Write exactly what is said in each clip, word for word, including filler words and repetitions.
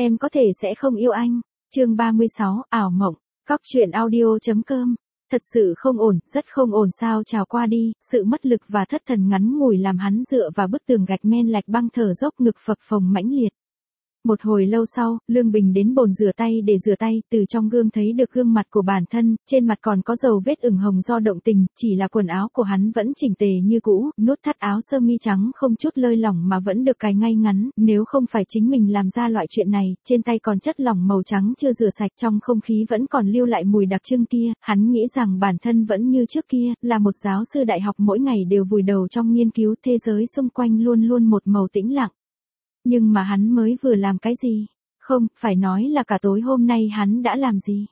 Em có thể sẽ không yêu anh. Chương ba mươi sáu, ảo mộng. Cóc truyện audio.com. Thật sự không ổn, rất không ổn sao trào qua đi, sự mất lực và thất thần ngắn ngủi làm hắn dựa vào bức tường gạch men lạch băng thở dốc ngực phập phồng mãnh liệt. Một hồi lâu sau, Lương Bình đến bồn rửa tay để rửa tay, từ trong gương thấy được gương mặt của bản thân, trên mặt còn có dầu vết ửng hồng do động tình, chỉ là quần áo của hắn vẫn chỉnh tề như cũ, nút thắt áo sơ mi trắng không chút lơi lỏng mà vẫn được cài ngay ngắn, nếu không phải chính mình làm ra loại chuyện này, trên tay còn chất lỏng màu trắng chưa rửa sạch, trong không khí vẫn còn lưu lại mùi đặc trưng kia, hắn nghĩ rằng bản thân vẫn như trước kia, là một giáo sư đại học mỗi ngày đều vùi đầu trong nghiên cứu, thế giới xung quanh luôn luôn một màu tĩnh lặng. Nhưng mà hắn mới vừa làm cái gì? Không, phải nói là cả tối hôm nay hắn đã làm gì?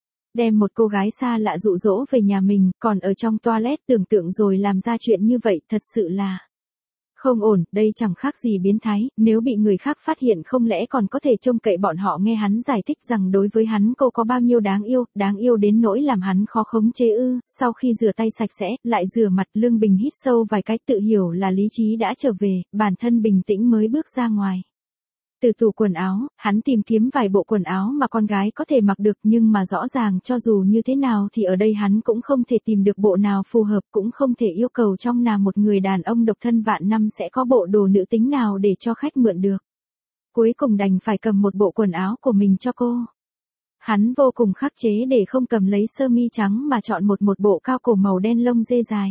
Đem một cô gái xa lạ dụ dỗ về nhà mình, còn ở trong toilet tưởng tượng rồi làm ra chuyện như vậy, thật sự là không ổn, đây chẳng khác gì biến thái, nếu bị người khác phát hiện không lẽ còn có thể trông cậy bọn họ nghe hắn giải thích rằng đối với hắn cô có bao nhiêu đáng yêu, đáng yêu đến nỗi làm hắn khó khống chế ư. Sau khi rửa tay sạch sẽ, lại rửa mặt, Lương Bình hít sâu vài cái, tự hiểu là lý trí đã trở về, bản thân bình tĩnh mới bước ra ngoài. Từ tủ quần áo, hắn tìm kiếm vài bộ quần áo mà con gái có thể mặc được, nhưng mà rõ ràng cho dù như thế nào thì ở đây hắn cũng không thể tìm được bộ nào phù hợp, cũng không thể yêu cầu trong nào một người đàn ông độc thân vạn năm sẽ có bộ đồ nữ tính nào để cho khách mượn được. Cuối cùng đành phải cầm một bộ quần áo của mình cho cô. Hắn vô cùng khắc chế để không cầm lấy sơ mi trắng mà chọn một một bộ cao cổ màu đen lông dê dài.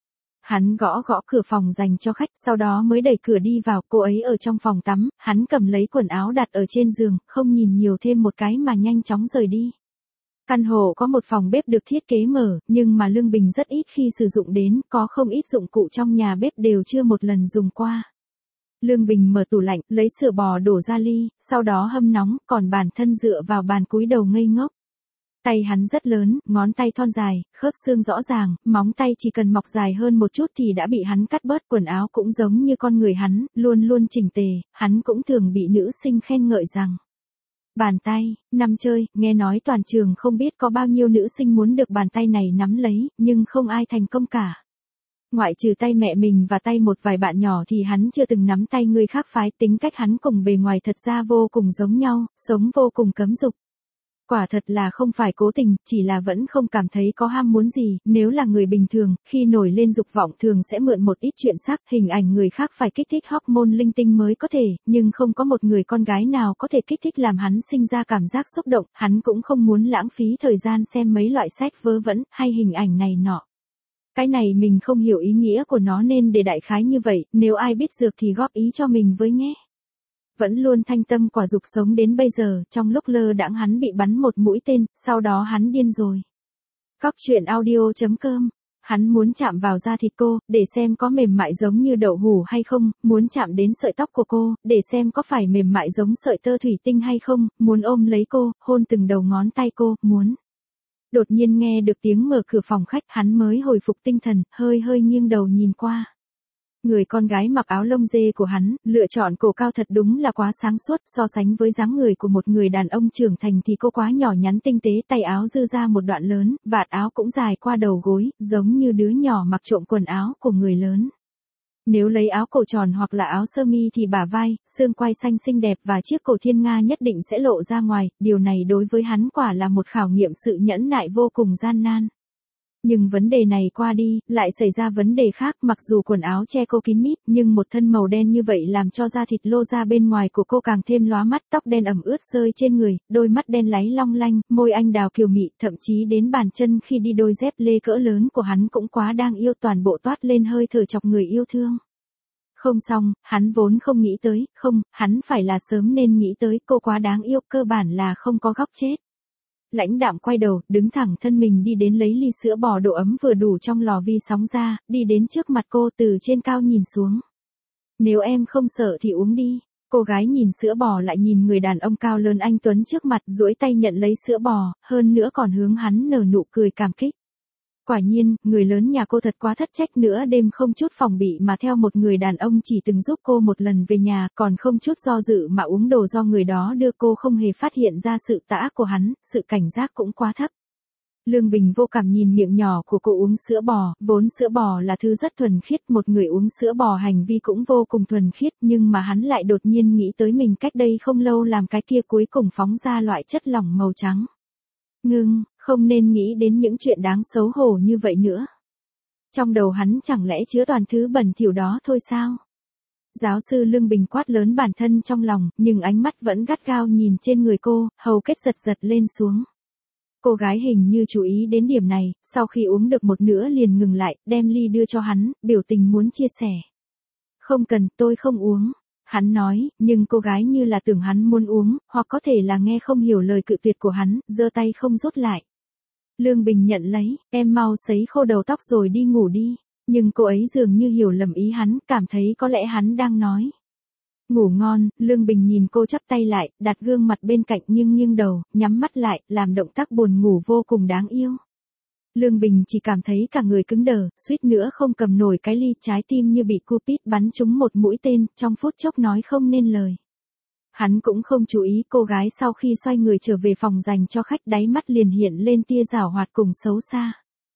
Hắn gõ gõ cửa phòng dành cho khách, sau đó mới đẩy cửa đi vào, cô ấy ở trong phòng tắm, hắn cầm lấy quần áo đặt ở trên giường, không nhìn nhiều thêm một cái mà nhanh chóng rời đi. Căn hộ có một phòng bếp được thiết kế mở, nhưng mà Lương Bình rất ít khi sử dụng đến, có không ít dụng cụ trong nhà bếp đều chưa một lần dùng qua. Lương Bình mở tủ lạnh, lấy sữa bò đổ ra ly, sau đó hâm nóng, còn bản thân dựa vào bàn cúi đầu ngây ngốc. Tay hắn rất lớn, ngón tay thon dài, khớp xương rõ ràng, móng tay chỉ cần mọc dài hơn một chút thì đã bị hắn cắt bớt, quần áo cũng giống như con người hắn, luôn luôn chỉnh tề, hắn cũng thường bị nữ sinh khen ngợi rằng bàn tay, nằm chơi, nghe nói toàn trường không biết có bao nhiêu nữ sinh muốn được bàn tay này nắm lấy, nhưng không ai thành công cả. Ngoại trừ tay mẹ mình và tay một vài bạn nhỏ thì hắn chưa từng nắm tay người khác phái, tính cách hắn cùng bề ngoài thật ra vô cùng giống nhau, sống vô cùng cấm dục. Quả thật là không phải cố tình, chỉ là vẫn không cảm thấy có ham muốn gì, nếu là người bình thường, khi nổi lên dục vọng thường sẽ mượn một ít chuyện sắc, hình ảnh người khác phải kích thích hormone linh tinh mới có thể, nhưng không có một người con gái nào có thể kích thích làm hắn sinh ra cảm giác xúc động, hắn cũng không muốn lãng phí thời gian xem mấy loại sách vớ vẩn, hay hình ảnh này nọ. Cái này mình không hiểu ý nghĩa của nó nên để đại khái như vậy, nếu ai biết dược thì góp ý cho mình với nhé. Vẫn luôn thanh tâm quả dục sống đến bây giờ, trong lúc lơ đãng hắn bị bắn một mũi tên, sau đó hắn điên rồi. Cóc truyện audio.com. Hắn muốn chạm vào da thịt cô, để xem có mềm mại giống như đậu hũ hay không, muốn chạm đến sợi tóc của cô, để xem có phải mềm mại giống sợi tơ thủy tinh hay không, muốn ôm lấy cô, hôn từng đầu ngón tay cô, muốn. Đột nhiên nghe được tiếng mở cửa phòng khách, hắn mới hồi phục tinh thần, hơi hơi nghiêng đầu nhìn qua. Người con gái mặc áo lông dê của hắn, lựa chọn cổ cao thật đúng là quá sáng suốt, so sánh với dáng người của một người đàn ông trưởng thành thì cô quá nhỏ nhắn tinh tế, tay áo dư ra một đoạn lớn, vạt áo cũng dài qua đầu gối, giống như đứa nhỏ mặc trộm quần áo của người lớn. Nếu lấy áo cổ tròn hoặc là áo sơ mi thì bả vai, xương quai xanh xinh đẹp và chiếc cổ thiên nga nhất định sẽ lộ ra ngoài, điều này đối với hắn quả là một khảo nghiệm sự nhẫn nại vô cùng gian nan. Nhưng vấn đề này qua đi, lại xảy ra vấn đề khác, mặc dù quần áo che cô kín mít, nhưng một thân màu đen như vậy làm cho da thịt lô ra bên ngoài của cô càng thêm lóa mắt, tóc đen ẩm ướt rơi trên người, đôi mắt đen láy long lanh, môi anh đào kiều mị, thậm chí đến bàn chân khi đi đôi dép lê cỡ lớn của hắn cũng quá đang yêu, toàn bộ toát lên hơi thở chọc người yêu thương. Không xong, hắn vốn không nghĩ tới, không, hắn phải là sớm nên nghĩ tới, cô quá đáng yêu, cơ bản là không có góc chết. Lãnh đạm quay đầu, đứng thẳng thân mình đi đến lấy ly sữa bò độ ấm vừa đủ trong lò vi sóng ra, đi đến trước mặt cô từ trên cao nhìn xuống. Nếu em không sợ thì uống đi. Cô gái nhìn sữa bò lại nhìn người đàn ông cao lớn anh tuấn trước mặt, duỗi tay nhận lấy sữa bò, hơn nữa còn hướng hắn nở nụ cười cảm kích. Quả nhiên, người lớn nhà cô thật quá thất trách, nữa đêm không chút phòng bị mà theo một người đàn ông chỉ từng giúp cô một lần về nhà, còn không chút do dự mà uống đồ do người đó đưa cô, không hề phát hiện ra sự tã của hắn, sự cảnh giác cũng quá thấp. Lương Bình vô cảm nhìn miệng nhỏ của cô uống sữa bò, vốn sữa bò là thứ rất thuần khiết, một người uống sữa bò hành vi cũng vô cùng thuần khiết, nhưng mà hắn lại đột nhiên nghĩ tới mình cách đây không lâu làm cái kia cuối cùng phóng ra loại chất lỏng màu trắng. Ngưng, không nên nghĩ đến những chuyện đáng xấu hổ như vậy nữa. Trong đầu hắn chẳng lẽ chứa toàn thứ bẩn thỉu đó thôi sao? Giáo sư Lương Bình quát lớn bản thân trong lòng, nhưng ánh mắt vẫn gắt gao nhìn trên người cô, hầu kết giật giật lên xuống. Cô gái hình như chú ý đến điểm này, sau khi uống được một nửa liền ngừng lại, đem ly đưa cho hắn, biểu tình muốn chia sẻ. Không cần, tôi không uống. Hắn nói, nhưng cô gái như là tưởng hắn muốn uống, hoặc có thể là nghe không hiểu lời cự tuyệt của hắn, giơ tay không rút lại. Lương Bình nhận lấy, em mau sấy khô đầu tóc rồi đi ngủ đi. Nhưng cô ấy dường như hiểu lầm ý hắn, cảm thấy có lẽ hắn đang nói. Ngủ ngon, Lương Bình nhìn cô chắp tay lại, đặt gương mặt bên cạnh nghiêng nghiêng đầu, nhắm mắt lại, làm động tác buồn ngủ vô cùng đáng yêu. Lương Bình chỉ cảm thấy cả người cứng đờ, suýt nữa không cầm nổi cái ly, trái tim như bị Cupid bắn trúng một mũi tên, trong phút chốc nói không nên lời. Hắn cũng không chú ý cô gái sau khi xoay người trở về phòng dành cho khách, đáy mắt liền hiện lên tia giảo hoạt cùng xấu xa.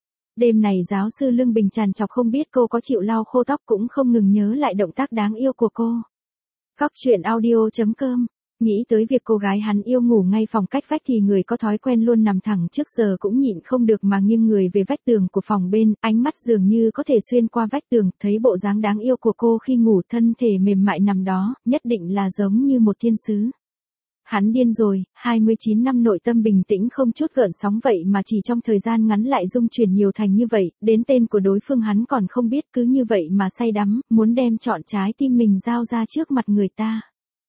Đêm này giáo sư Lương Bình trằn trọc không biết cô có chịu lau khô tóc cũng không ngừng nhớ lại động tác đáng yêu của cô. Cóc truyện audio chấm com. Nghĩ tới việc cô gái hắn yêu ngủ ngay phòng cách vách thì người có thói quen luôn nằm thẳng trước giờ cũng nhịn không được mà nghiêng người về vách tường của phòng bên, ánh mắt dường như có thể xuyên qua vách tường, thấy bộ dáng đáng yêu của cô khi ngủ, thân thể mềm mại nằm đó, nhất định là giống như một thiên sứ. Hắn điên rồi, hai mươi chín năm nội tâm bình tĩnh không chút gợn sóng vậy mà chỉ trong thời gian ngắn lại dung chuyển nhiều thành như vậy, đến tên của đối phương hắn còn không biết, cứ như vậy mà say đắm, muốn đem trọn trái tim mình giao ra trước mặt người ta.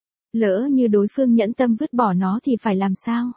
Lỡ như đối phương nhẫn tâm vứt bỏ nó thì phải làm sao?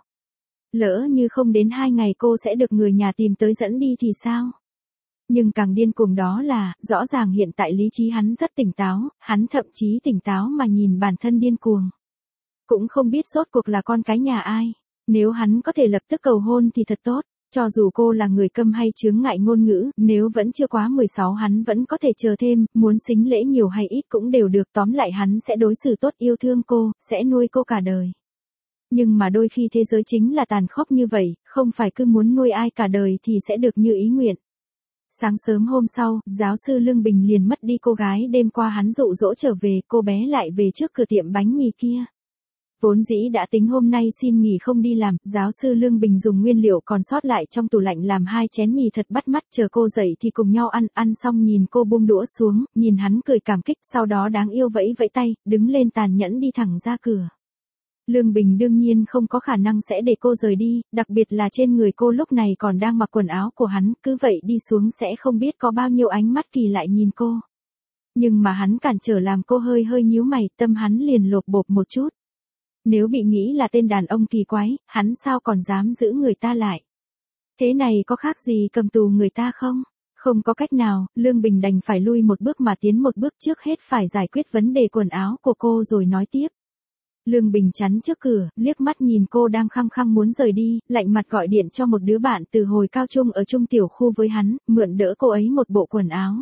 Lỡ như không đến hai ngày cô sẽ được người nhà tìm tới dẫn đi thì sao? Nhưng càng điên cuồng đó là, rõ ràng hiện tại lý trí hắn rất tỉnh táo, hắn thậm chí tỉnh táo mà nhìn bản thân điên cuồng. Cũng không biết rốt cuộc là con cái nhà ai. Nếu hắn có thể lập tức cầu hôn thì thật tốt. Cho dù cô là người câm hay chướng ngại ngôn ngữ, nếu vẫn chưa quá mười sáu hắn vẫn có thể chờ thêm, muốn sính lễ nhiều hay ít cũng đều được, tóm lại hắn sẽ đối xử tốt, yêu thương cô, sẽ nuôi cô cả đời. Nhưng mà đôi khi thế giới chính là tàn khốc như vậy, không phải cứ muốn nuôi ai cả đời thì sẽ được như ý nguyện. Sáng sớm hôm sau, giáo sư Lương Bình liền mất đi cô gái đêm qua hắn dụ dỗ trở về, cô bé lại về trước cửa tiệm bánh mì kia. Vốn dĩ đã tính hôm nay xin nghỉ không đi làm, giáo sư Lương Bình dùng nguyên liệu còn sót lại trong tủ lạnh làm hai chén mì thật bắt mắt, chờ cô dậy thì cùng nhau ăn, ăn xong nhìn cô buông đũa xuống, nhìn hắn cười cảm kích, sau đó đáng yêu vẫy vẫy tay, đứng lên tàn nhẫn đi thẳng ra cửa. Lương Bình đương nhiên không có khả năng sẽ để cô rời đi, đặc biệt là trên người cô lúc này còn đang mặc quần áo của hắn, cứ vậy đi xuống sẽ không biết có bao nhiêu ánh mắt kỳ lại nhìn cô. Nhưng mà hắn cản trở làm cô hơi hơi nhíu mày, tâm hắn liền lột bột một chút. Nếu bị nghĩ là tên đàn ông kỳ quái, hắn sao còn dám giữ người ta lại? Thế này có khác gì cầm tù người ta không? Không có cách nào, Lương Bình đành phải lui một bước mà tiến một bước, trước hết phải giải quyết vấn đề quần áo của cô rồi nói tiếp. Lương Bình chắn trước cửa, liếc mắt nhìn cô đang khăng khăng muốn rời đi, lạnh mặt gọi điện cho một đứa bạn từ hồi cao trung ở chung tiểu khu với hắn, mượn đỡ cô ấy một bộ quần áo.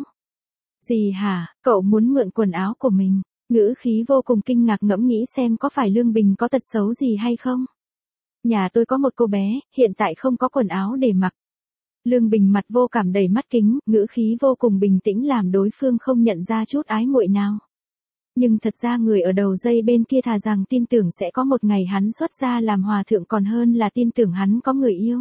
Gì hả, cậu muốn mượn quần áo của mình? Ngữ khí vô cùng kinh ngạc, ngẫm nghĩ xem có phải Lương Bình có tật xấu gì hay không. Nhà tôi có một cô bé, hiện tại không có quần áo để mặc. Lương Bình mặt vô cảm đầy mắt kính, ngữ khí vô cùng bình tĩnh làm đối phương không nhận ra chút ái muội nào. Nhưng thật ra người ở đầu dây bên kia thà rằng tin tưởng sẽ có một ngày hắn xuất gia làm hòa thượng còn hơn là tin tưởng hắn có người yêu.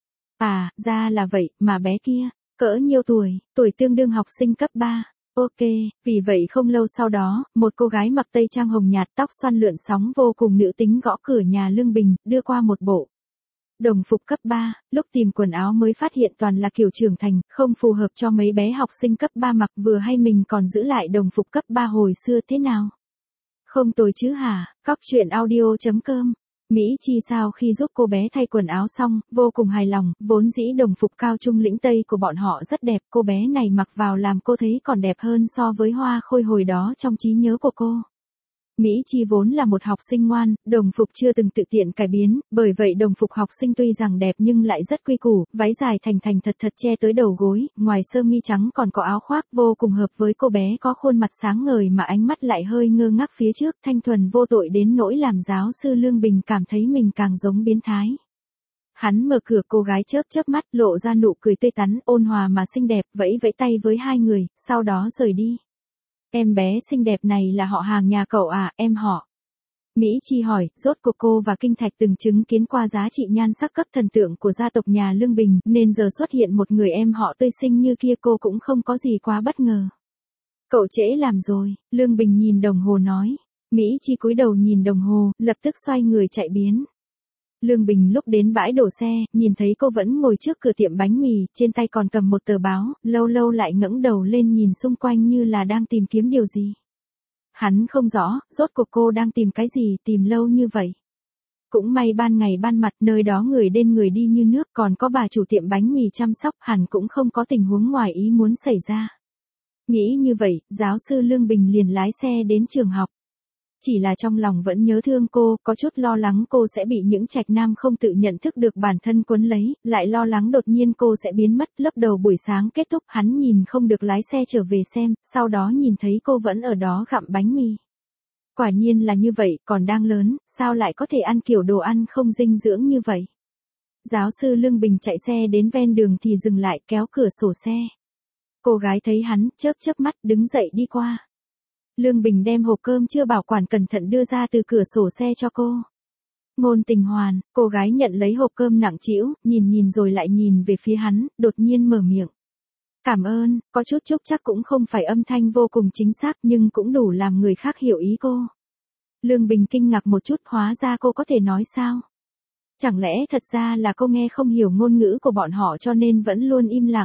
À, ra là vậy, mà bé kia, cỡ nhiêu tuổi, tuổi tương đương học sinh cấp ba. Ok, vì vậy không lâu sau đó, một cô gái mặc tây trang hồng nhạt, tóc xoăn lượn sóng vô cùng nữ tính gõ cửa nhà Lương Bình, đưa qua một bộ đồng phục cấp ba, lúc tìm quần áo mới phát hiện toàn là kiểu trưởng thành, không phù hợp cho mấy bé học sinh cấp ba mặc, vừa hay mình còn giữ lại đồng phục cấp ba hồi xưa thế nào. Không tồi chứ hả, cóc truyện audio chấm com. Mỹ Chi sau khi giúp cô bé thay quần áo xong, vô cùng hài lòng, vốn dĩ đồng phục cao trung lĩnh Tây của bọn họ rất đẹp, cô bé này mặc vào làm cô thấy còn đẹp hơn so với Hoa Khôi hồi đó trong trí nhớ của cô. Mỹ Chi vốn là một học sinh ngoan, đồng phục chưa từng tự tiện cải biến, bởi vậy đồng phục học sinh tuy rằng đẹp nhưng lại rất quy củ, váy dài thành thành thật thật che tới đầu gối, ngoài sơ mi trắng còn có áo khoác vô cùng hợp với cô bé có khuôn mặt sáng ngời mà ánh mắt lại hơi ngơ ngác phía trước, thanh thuần vô tội đến nỗi làm giáo sư Lương Bình cảm thấy mình càng giống biến thái. Hắn mở cửa, cô gái chớp chớp mắt, lộ ra nụ cười tươi tắn, ôn hòa mà xinh đẹp, vẫy vẫy tay với hai người, sau đó rời đi. Em bé xinh đẹp này là họ hàng nhà cậu à, em họ. Mỹ Chi hỏi, rốt cuộc cô và Kinh Thạch từng chứng kiến qua giá trị nhan sắc cấp thần tượng của gia tộc nhà Lương Bình, nên giờ xuất hiện một người em họ tươi xinh như kia cô cũng không có gì quá bất ngờ. Cậu trễ làm rồi, Lương Bình nhìn đồng hồ nói. Mỹ Chi cúi đầu nhìn đồng hồ, lập tức xoay người chạy biến. Lương Bình lúc đến bãi đổ xe, nhìn thấy cô vẫn ngồi trước cửa tiệm bánh mì, trên tay còn cầm một tờ báo, lâu lâu lại ngẩng đầu lên nhìn xung quanh như là đang tìm kiếm điều gì. Hắn không rõ, rốt cuộc cô đang tìm cái gì, tìm lâu như vậy. Cũng may ban ngày ban mặt, nơi đó người đến người đi như nước, còn có bà chủ tiệm bánh mì chăm sóc, hẳn cũng không có tình huống ngoài ý muốn xảy ra. Nghĩ như vậy, giáo sư Lương Bình liền lái xe đến trường học. Chỉ là trong lòng vẫn nhớ thương cô, có chút lo lắng cô sẽ bị những trạch nam không tự nhận thức được bản thân quấn lấy, lại lo lắng đột nhiên cô sẽ biến mất. Lớp đầu buổi sáng kết thúc, hắn nhìn không được lái xe trở về xem, sau đó nhìn thấy cô vẫn ở đó gặm bánh mì. Quả nhiên là như vậy, còn đang lớn, sao lại có thể ăn kiểu đồ ăn không dinh dưỡng như vậy. Giáo sư Lương Bình chạy xe đến ven đường thì dừng lại, kéo cửa sổ xe. Cô gái thấy hắn, chớp chớp mắt, đứng dậy đi qua. Lương Bình đem hộp cơm chưa bảo quản cẩn thận đưa ra từ cửa sổ xe cho cô. Ngôn Tình Hoàn, cô gái nhận lấy hộp cơm nặng trĩu, nhìn nhìn rồi lại nhìn về phía hắn, đột nhiên mở miệng. Cảm ơn, có chút chúc chắc cũng không phải âm thanh vô cùng chính xác nhưng cũng đủ làm người khác hiểu ý cô. Lương Bình kinh ngạc một chút, hóa ra cô có thể nói sao? Chẳng lẽ thật ra là cô nghe không hiểu ngôn ngữ của bọn họ cho nên vẫn luôn im lặng?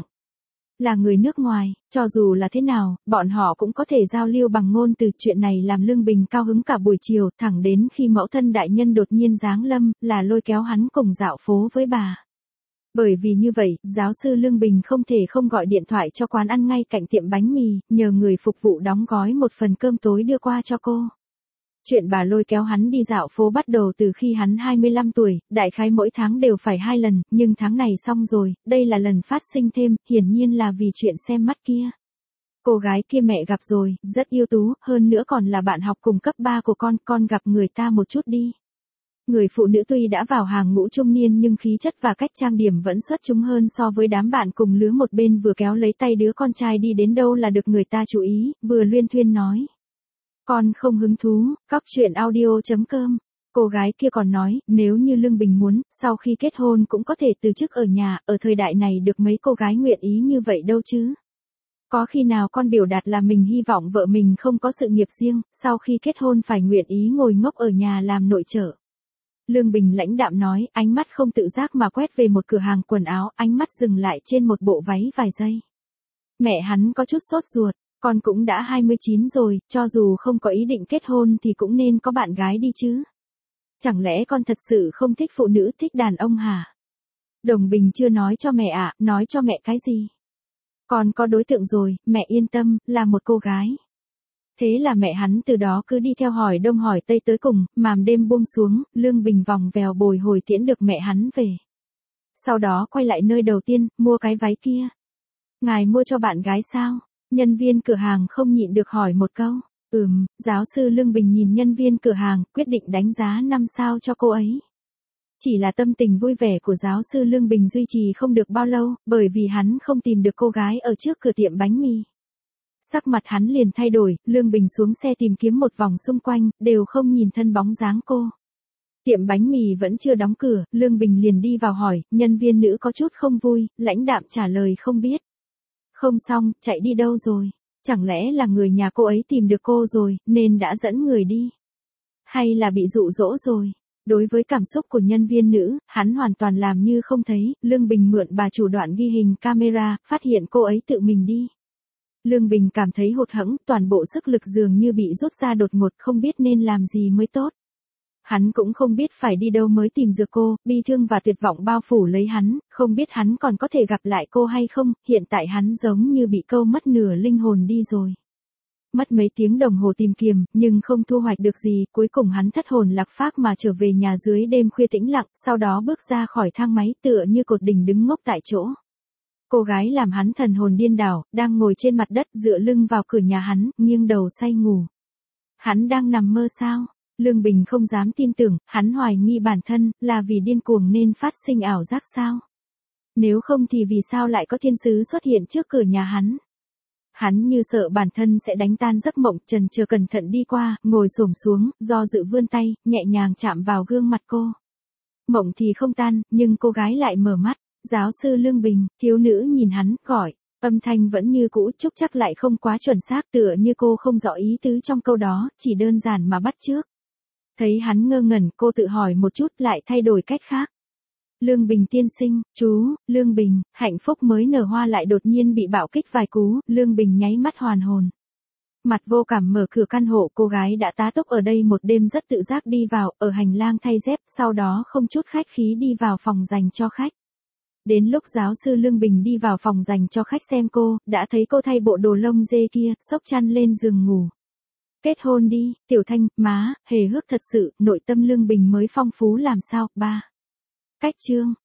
Là người nước ngoài, cho dù là thế nào, bọn họ cũng có thể giao lưu bằng ngôn từ. Chuyện này làm Lương Bình cao hứng cả buổi chiều, thẳng đến khi mẫu thân đại nhân đột nhiên giáng lâm, là lôi kéo hắn cùng dạo phố với bà. Bởi vì như vậy, giáo sư Lương Bình không thể không gọi điện thoại cho quán ăn ngay cạnh tiệm bánh mì, nhờ người phục vụ đóng gói một phần cơm tối đưa qua cho cô. Chuyện bà lôi kéo hắn đi dạo phố bắt đầu từ khi hắn hai mươi lăm tuổi, đại khái mỗi tháng đều phải hai lần, nhưng tháng này xong rồi, đây là lần phát sinh thêm, hiển nhiên là vì chuyện xem mắt kia. Cô gái kia mẹ gặp rồi, rất ưu tú, hơn nữa còn là bạn học cùng cấp ba của con, con gặp người ta một chút đi. Người phụ nữ tuy đã vào hàng ngũ trung niên nhưng khí chất và cách trang điểm vẫn xuất chúng hơn so với đám bạn cùng lứa, một bên vừa kéo lấy tay đứa con trai đi đến đâu là được người ta chú ý, vừa luyên thuyên nói. Con không hứng thú, cóc truyện audio chấm com. Cô gái kia còn nói, nếu như Lương Bình muốn, sau khi kết hôn cũng có thể từ chức ở nhà, ở thời đại này được mấy cô gái nguyện ý như vậy đâu chứ. Có khi nào con biểu đạt là mình hy vọng vợ mình không có sự nghiệp riêng, sau khi kết hôn phải nguyện ý ngồi ngốc ở nhà làm nội trợ. Lương Bình lãnh đạm nói, ánh mắt không tự giác mà quét về một cửa hàng quần áo, ánh mắt dừng lại trên một bộ váy vài giây. Mẹ hắn có chút sốt ruột. Con cũng đã hai mươi chín rồi, cho dù không có ý định kết hôn thì cũng nên có bạn gái đi chứ. Chẳng lẽ con thật sự không thích phụ nữ, thích đàn ông hả? Đồng Bình chưa nói cho mẹ ạ, à, nói cho mẹ cái gì? Con có đối tượng rồi, mẹ yên tâm, là một cô gái. Thế là mẹ hắn từ đó cứ đi theo hỏi đông hỏi tây tới cùng, màn đêm buông xuống, Lương Bình vòng vèo bồi hồi tiễn được mẹ hắn về. Sau đó quay lại nơi đầu tiên, mua cái váy kia. Ngài mua cho bạn gái sao? Nhân viên cửa hàng không nhịn được hỏi một câu. Ừm, giáo sư Lương Bình nhìn nhân viên cửa hàng, quyết định đánh giá năm sao cho cô ấy. Chỉ là tâm tình vui vẻ của giáo sư Lương Bình duy trì không được bao lâu, bởi vì hắn không tìm được cô gái ở trước cửa tiệm bánh mì. Sắc mặt hắn liền thay đổi, Lương Bình xuống xe tìm kiếm một vòng xung quanh, đều không nhìn thân bóng dáng cô. Tiệm bánh mì vẫn chưa đóng cửa, Lương Bình liền đi vào hỏi, nhân viên nữ có chút không vui, lãnh đạm trả lời không biết. Không xong, chạy đi đâu rồi? Chẳng lẽ là người nhà cô ấy tìm được cô rồi, nên đã dẫn người đi? Hay là bị dụ dỗ rồi? Đối với cảm xúc của nhân viên nữ, hắn hoàn toàn làm như không thấy, Lương Bình mượn bà chủ đoạn ghi hình camera, phát hiện cô ấy tự mình đi. Lương Bình cảm thấy hụt hẫng, toàn bộ sức lực dường như bị rút ra đột ngột, không biết nên làm gì mới tốt. Hắn cũng không biết phải đi đâu mới tìm được cô, bi thương và tuyệt vọng bao phủ lấy hắn, không biết hắn còn có thể gặp lại cô hay không, hiện tại hắn giống như bị câu mất nửa linh hồn đi rồi. Mất mấy tiếng đồng hồ tìm kiếm, nhưng không thu hoạch được gì, cuối cùng hắn thất hồn lạc phách mà trở về nhà dưới đêm khuya tĩnh lặng, sau đó bước ra khỏi thang máy tựa như cột đỉnh đứng ngốc tại chỗ. Cô gái làm hắn thần hồn điên đảo, đang ngồi trên mặt đất dựa lưng vào cửa nhà hắn, nghiêng đầu say ngủ. Hắn đang nằm mơ sao? Lương Bình không dám tin tưởng, hắn hoài nghi bản thân, là vì điên cuồng nên phát sinh ảo giác sao? Nếu không thì vì sao lại có thiên sứ xuất hiện trước cửa nhà hắn? Hắn như sợ bản thân sẽ đánh tan giấc mộng, chần chừ cẩn thận đi qua, ngồi xổm xuống, do dự vươn tay, nhẹ nhàng chạm vào gương mặt cô. Mộng thì không tan, nhưng cô gái lại mở mắt. Giáo sư Lương Bình, thiếu nữ nhìn hắn, gọi. Âm thanh vẫn như cũ, chúc chắc lại không quá chuẩn xác, tựa như cô không rõ ý tứ trong câu đó, chỉ đơn giản mà bắt chước. Thấy hắn ngơ ngẩn, cô tự hỏi một chút, lại thay đổi cách khác. Lương Bình tiên sinh, chú, Lương Bình, hạnh phúc mới nở hoa lại đột nhiên bị bạo kích vài cú, Lương Bình nháy mắt hoàn hồn. Mặt vô cảm mở cửa căn hộ, cô gái đã tá túc ở đây một đêm rất tự giác đi vào, ở hành lang thay dép, sau đó không chút khách khí đi vào phòng dành cho khách. Đến lúc giáo sư Lương Bình đi vào phòng dành cho khách xem cô, đã thấy cô thay bộ đồ lông dê kia, xốc chăn lên giường ngủ. Kết hôn đi, Tiểu Thanh, má, hề hước thật sự, nội tâm Lương Bình mới phong phú làm sao, ba. Cách chương.